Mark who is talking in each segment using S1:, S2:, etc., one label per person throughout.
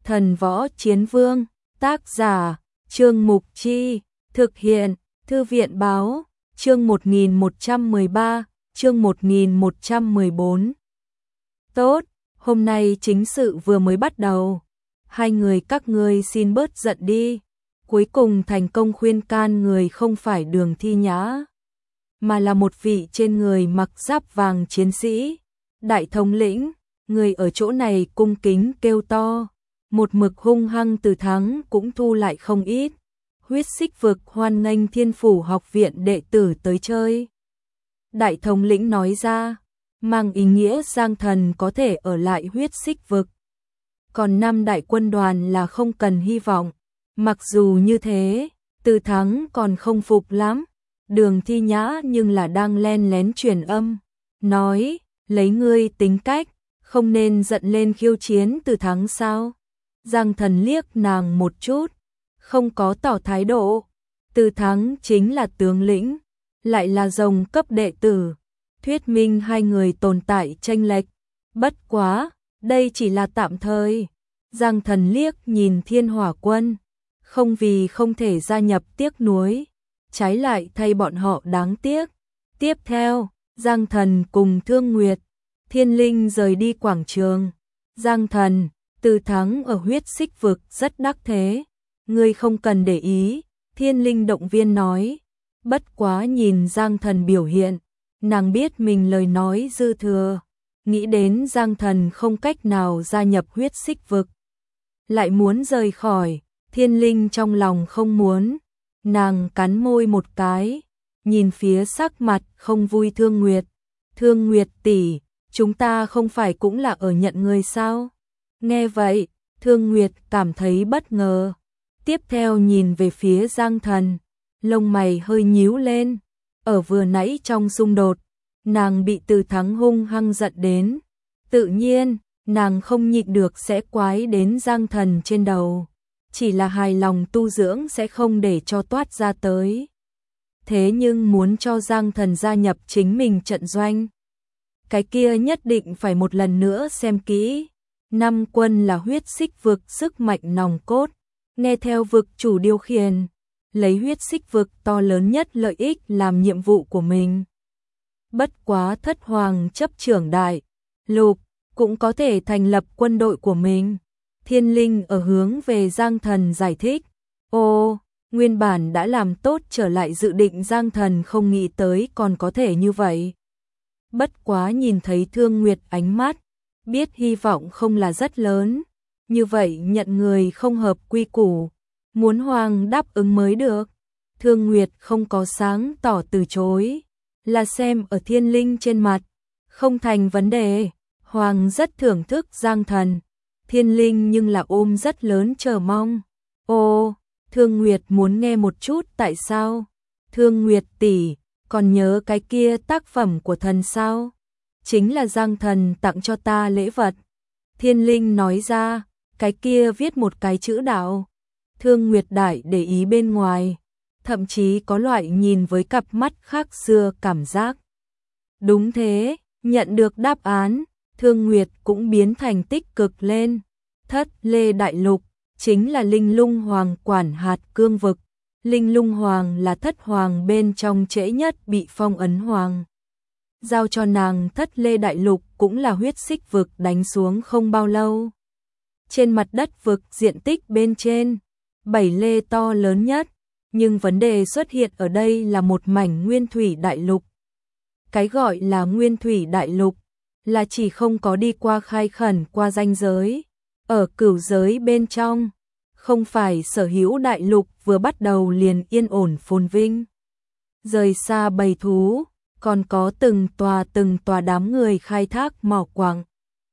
S1: Thần Võ Chiến Vương, tác giả, Trương Mục Chi, thực hiện, Thư viện Báo, chương 1113, chương 1114. Tốt, hôm nay chính sự vừa mới bắt đầu. Hai người các ngươi xin bớt giận đi. Cuối cùng thành công khuyên can người không phải Đường Thi Nhã, mà là một vị trên người mặc giáp vàng chiến sĩ. Đại thống lĩnh, người ở chỗ này cung kính kêu to. Một mực hung hăng Từ Thắng cũng thu lại không ít. Huyết Xích Vực hoan nghênh Thiên Phủ học viện đệ tử tới chơi. Đại thống lĩnh nói ra, mang ý nghĩa Giang Thần có thể ở lại Huyết Xích Vực. Còn 5 đại quân đoàn là không cần hy vọng. Mặc dù như thế, Từ Thắng còn không phục lắm. Đường Thi Nhã nhưng là đang len lén truyền âm, nói, lấy ngươi tính cách, không nên giận lên khiêu chiến Từ Thắng sao? Giang Thần liếc nàng một chút, không có tỏ thái độ. Từ Thắng chính là tướng lĩnh, lại là rồng cấp đệ tử, thuyết minh hai người tồn tại chênh lệch. Bất quá, đây chỉ là tạm thời. Giang Thần liếc nhìn Thiên Hỏa Quân, không vì không thể gia nhập tiếc nuối, trái lại thay bọn họ đáng tiếc. Tiếp theo, Giang Thần cùng Thương Nguyệt, Thiên Linh rời đi quảng trường. Giang Thần, Từ Thắng ở Huyết Xích Vực rất đắc thế, ngươi không cần để ý, Thiên Linh động viên nói. Bất quá nhìn Giang Thần biểu hiện, nàng biết mình lời nói dư thừa, nghĩ đến Giang Thần không cách nào gia nhập Huyết Xích Vực, lại muốn rời khỏi. Thiên Linh trong lòng không muốn, nàng cắn môi một cái, nhìn phía sắc mặt không vui Thương Nguyệt. Thương Nguyệt tỷ, chúng ta không phải cũng là ở nhận người sao? Nghe vậy, Thương Nguyệt cảm thấy bất ngờ. Tiếp theo nhìn về phía Giang Thần, lông mày hơi nhíu lên. Ở vừa nãy trong xung đột, nàng bị Từ Thắng hung hăng giận đến. Tự nhiên, nàng không nhịn được sẽ quái đến Giang Thần trên đầu. Chỉ là hài lòng tu dưỡng sẽ không để cho toát ra tới. Thế nhưng muốn cho Giang Thần gia nhập chính mình trận doanh, cái kia nhất định phải một lần nữa xem kỹ. 5 quân là Huyết Xích Vực sức mạnh nòng cốt, nghe theo vực chủ điều khiển, lấy Huyết Xích Vực to lớn nhất lợi ích làm nhiệm vụ của mình. Bất quá Thất Hoàng chấp trưởng đại lục cũng có thể thành lập quân đội của mình. Thiên Linh ở hướng về Giang Thần giải thích. Ô, nguyên bản đã làm tốt trở lại dự định, Giang Thần không nghĩ tới còn có thể như vậy. Bất quá nhìn thấy Thương Nguyệt ánh mắt, biết hy vọng không là rất lớn. Như vậy nhận người không hợp quy củ, muốn Hoàng đáp ứng mới được. Thương Nguyệt không có sáng tỏ từ chối, là xem ở Thiên Linh trên mặt, không thành vấn đề. Hoàng rất thưởng thức Giang Thần, Thiên Linh nhưng là ôm rất lớn chờ mong. Ô, Thương Nguyệt muốn nghe một chút tại sao? Thương Nguyệt tỷ, còn nhớ cái kia tác phẩm của thần sao? Chính là Giang Thần tặng cho ta lễ vật. Thiên Linh nói ra, cái kia viết một cái chữ đạo. Thương Nguyệt đại để ý bên ngoài, thậm chí có loại nhìn với cặp mắt khác xưa cảm giác. Đúng thế, nhận được đáp án, Thương Nguyệt cũng biến thành tích cực lên. Thất Lê Đại Lục chính là Linh Lung Hoàng quản hạt cương vực. Linh Lung Hoàng là Thất Hoàng bên trong trễ nhất bị phong ấn hoàng. Giao cho nàng Thất Lê Đại Lục cũng là Huyết Xích Vực đánh xuống không bao lâu. Trên mặt đất vực diện tích bên trên, 7 lê to lớn nhất, nhưng vấn đề xuất hiện ở đây là một mảnh Nguyên Thủy Đại Lục. Cái gọi là Nguyên Thủy Đại Lục là chỉ không có đi qua khai khẩn qua ranh giới, ở cửu giới bên trong, không phải sở hữu đại lục vừa bắt đầu liền yên ổn phồn vinh. Rời xa bầy thú, còn có từng tòa đám người khai thác mỏ quặng,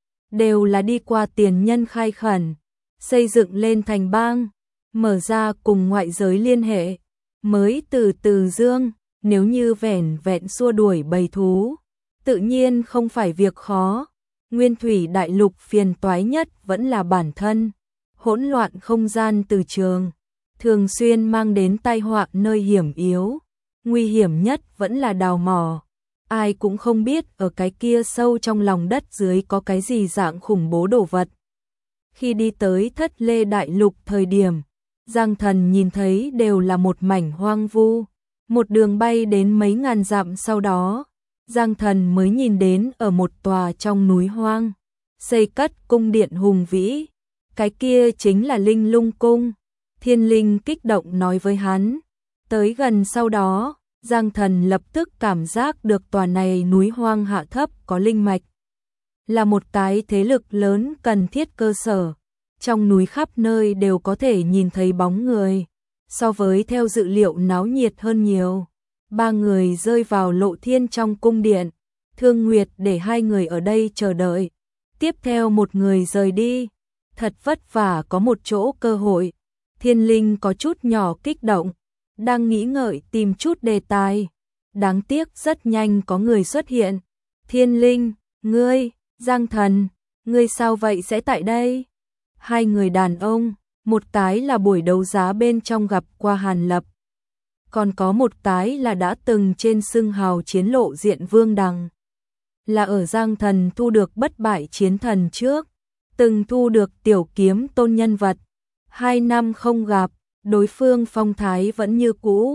S1: đều là đi qua tiền nhân khai khẩn, xây dựng lên thành bang, mở ra cùng ngoại giới liên hệ, mới từ từ dương. Nếu như vẻn vẹn xua đuổi bầy thú, tự nhiên không phải việc khó. Nguyên Thủy Đại Lục phiền toái nhất vẫn là bản thân, hỗn loạn không gian từ trường, thường xuyên mang đến tai họa nơi hiểm yếu. Nguy hiểm nhất vẫn là đào mỏ, ai cũng không biết ở cái kia sâu trong lòng đất dưới có cái gì dạng khủng bố đồ vật. Khi đi tới Thất Lê Đại Lục thời điểm, Giang Thần nhìn thấy đều là một mảnh hoang vu. Một đường bay đến mấy ngàn dặm sau đó, Giang Thần mới nhìn đến ở một tòa trong núi hoang, xây cất cung điện hùng vĩ. Cái kia chính là Linh Lung Cung. Thiên Linh kích động nói với hắn. Tới gần sau đó, Giang Thần lập tức cảm giác được tòa này núi hoang hạ thấp có linh mạch. Là một cái thế lực lớn cần thiết cơ sở. Trong núi khắp nơi đều có thể nhìn thấy bóng người. So với theo dự liệu náo nhiệt hơn nhiều. 3 người rơi vào Lộ Thiên trong cung điện. Thương Nguyệt để 2 người ở đây chờ đợi. Tiếp theo một người rời đi. Thật vất vả có một chỗ cơ hội. Thiên Linh có chút nhỏ kích động. Đang nghĩ ngợi tìm chút đề tài. Đáng tiếc rất nhanh có người xuất hiện. Thiên Linh, ngươi, Giang Thần, ngươi sao vậy sẽ tại đây? 2 người đàn ông, một cái là buổi đấu giá bên trong gặp qua Hàn Lập. Còn có một cái là đã từng trên xưng hào chiến lộ diện Vương Đằng. Là ở Giang Thần thu được bất bại chiến thần trước. Từng thu được tiểu kiếm tôn nhân vật. 2 năm không gặp, đối phương phong thái vẫn như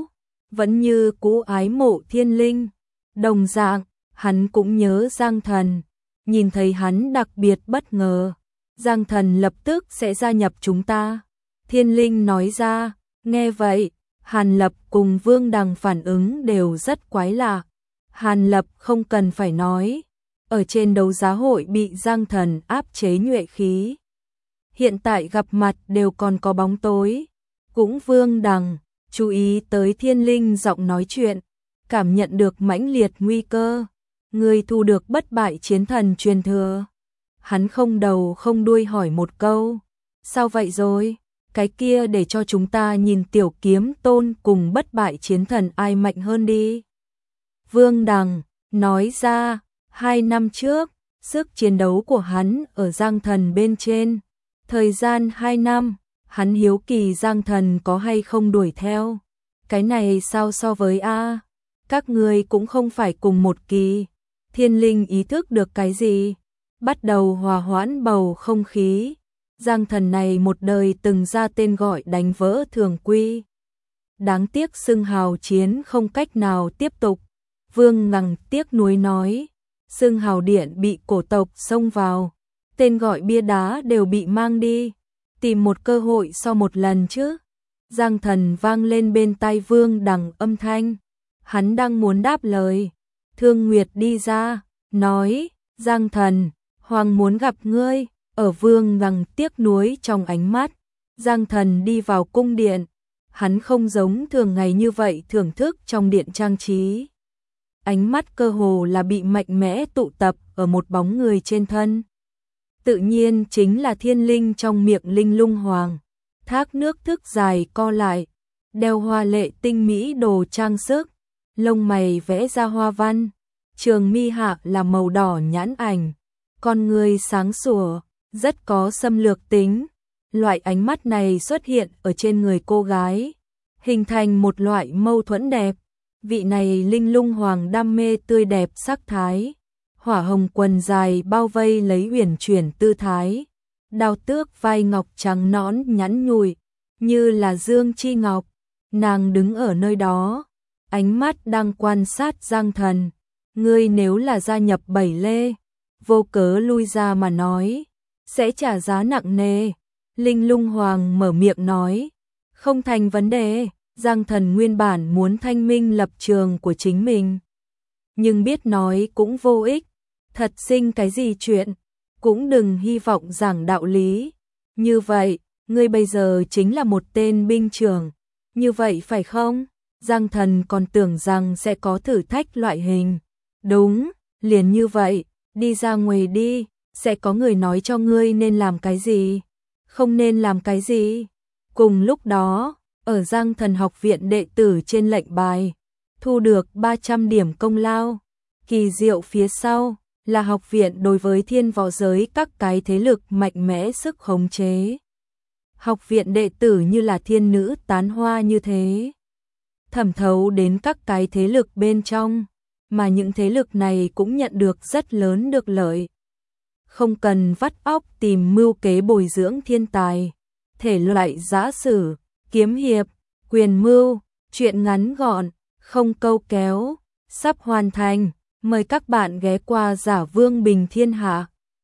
S1: cũ ái mộ Thiên Linh. Đồng dạng, hắn cũng nhớ Giang Thần. Nhìn thấy hắn đặc biệt bất ngờ. Giang Thần lập tức sẽ gia nhập chúng ta. Thiên Linh nói ra, nghe vậy, Hàn Lập cùng Vương Đằng phản ứng đều rất quái lạ. Hàn Lập không cần phải nói, ở trên đấu giá hội bị Giang Thần áp chế nhuệ khí. Hiện tại gặp mặt đều còn có bóng tối. Cũng Vương Đằng, chú ý tới Thiên Linh giọng nói chuyện, cảm nhận được mãnh liệt nguy cơ. Người thu được bất bại chiến thần truyền thừa. Hắn không đầu không đuôi hỏi một câu. Sao vậy rồi? Cái kia để cho chúng ta nhìn tiểu kiếm tôn cùng bất bại chiến thần ai mạnh hơn đi. Vương Đằng nói ra, 2 năm trước, sức chiến đấu của hắn ở Giang Thần bên trên. Thời gian 2 năm, hắn hiếu kỳ Giang Thần có hay không đuổi theo. Cái này sao so với A? Các người cũng không phải cùng một kỳ. Thiên Linh ý thức được cái gì? Bắt đầu hòa hoãn bầu không khí. Giang Thần này một đời từng ra tên gọi đánh vỡ thường quy. Đáng tiếc xưng hào chiến không cách nào tiếp tục. Vương Ngằng tiếc nuối nói. Xưng hào điện bị cổ tộc xông vào. Tên gọi bia đá đều bị mang đi. Tìm một cơ hội sau một lần chứ. Giang Thần vang lên bên tai Vương Đằng âm thanh. Hắn đang muốn đáp lời. Thương Nguyệt đi ra, nói, Giang Thần, Hoàng muốn gặp ngươi. Ở Vương Ngằng tiếc nuối trong ánh mắt, Giang Thần đi vào cung điện. Hắn không giống thường ngày như vậy thưởng thức trong điện trang trí. Ánh mắt cơ hồ là bị mạnh mẽ tụ tập ở một bóng người trên thân. Tự nhiên chính là Thiên Linh trong miệng Linh Lung Hoàng. Thác nước thức dài co lại, đeo hoa lệ tinh mỹ đồ trang sức, lông mày vẽ ra hoa văn, trường mi hạ là màu đỏ nhãn ảnh, con người sáng sủa, rất có xâm lược tính. Loại ánh mắt này xuất hiện ở trên người cô gái, hình thành một loại mâu thuẫn đẹp. Vị này Linh Lung Hoàng đam mê tươi đẹp sắc thái, hỏa hồng quần dài bao vây lấy uyển chuyển tư thái, đao tước vai ngọc trắng nõn nhẵn nhụi, như là dương chi ngọc. Nàng đứng ở nơi đó, ánh mắt đang quan sát Giang Thần. Ngươi nếu là gia nhập Bảy Lê, vô cớ lui ra mà nói, sẽ trả giá nặng nề. Linh Lung Hoàng mở miệng nói, không thành vấn đề. Giang Thần nguyên bản muốn thanh minh lập trường của chính mình, nhưng biết nói cũng vô ích, thật sinh cái gì chuyện, cũng đừng hy vọng giảng đạo lý. Như vậy, ngươi bây giờ chính là một tên binh trưởng, như vậy phải không? Giang Thần còn tưởng rằng sẽ có thử thách loại hình. Đúng, liền như vậy, đi ra ngoài đi, sẽ có người nói cho ngươi nên làm cái gì, không nên làm cái gì. Cùng lúc đó, ở Giang Thần học viện đệ tử trên lệnh bài, thu được 300 điểm công lao. Kỳ diệu phía sau là học viện đối với thiên võ giới các cái thế lực mạnh mẽ sức khống chế. Học viện đệ tử như là thiên nữ tán hoa như thế, thẩm thấu đến các cái thế lực bên trong, mà những thế lực này cũng nhận được rất lớn được lợi. không cần vắt óc tìm mưu kế bồi dưỡng thiên tài. Thể loại giã sử, kiếm hiệp, quyền mưu, truyện ngắn gọn, không câu kéo, sắp hoàn thành. Mời các bạn ghé qua Giả Vương Bình Thiên Hạ.